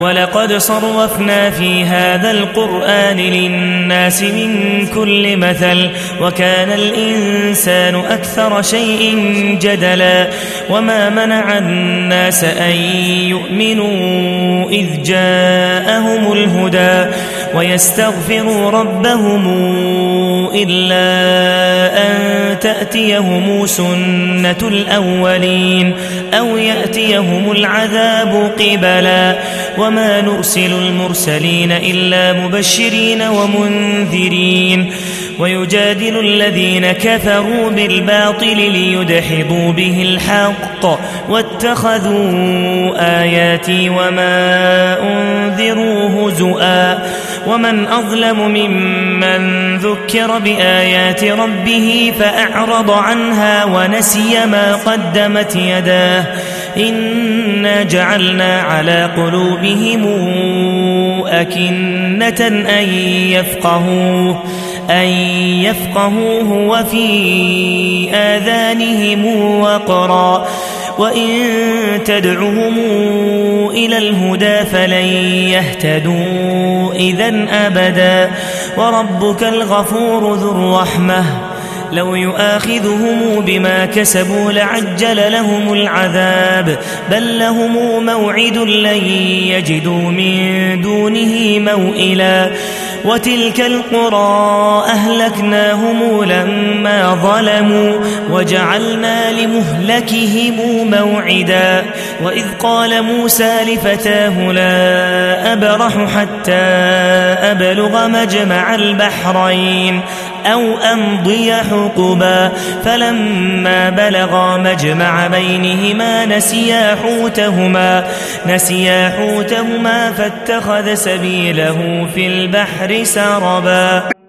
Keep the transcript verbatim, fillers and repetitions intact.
ولقد صرفنا في هذا القرآن للناس من كل مثل وكان الإنسان أكثر شيء جدلا وما منع الناس أن يؤمنوا إذ جاءهم الهدى ويستغفروا ربهم إلا أن تأتيهم سنة الأولين أو يأتيهم العذاب قبلا وما نرسل المرسلين إلا مبشرين ومنذرين ويجادل الذين كفروا بالباطل ليدحضوا به الحق واتخذوا آياتي وما أنذروا هزؤا ومن أظلم ممن ذكر بآيات ربه فأعرض عنها ونسي ما قدمت يداه إنا جعلنا على قلوبهم أكنة أن يفقهوه أن يفقهوه وفي آذانهم وقرا وإن تدعهم إلى الهدى فلن يهتدوا إذن أبدا وربك الغفور ذو الرحمة لو يؤاخذهم بما كسبوا لعجل لهم العذاب بل لهم موعد لن يجدوا من دونه موئلا وتلك القرى أهلكناهم لما ظلموا وجعلنا لمهلكهم موعدا وإذ قال موسى لفتاه لا أبرح حتى أبلغ مجمع البحرين أو أمضي حقبا فلما بلغا مجمع بينهما نسيا حوتهما, نسيا حوتهما فاتخذ سبيله في البحر سربا.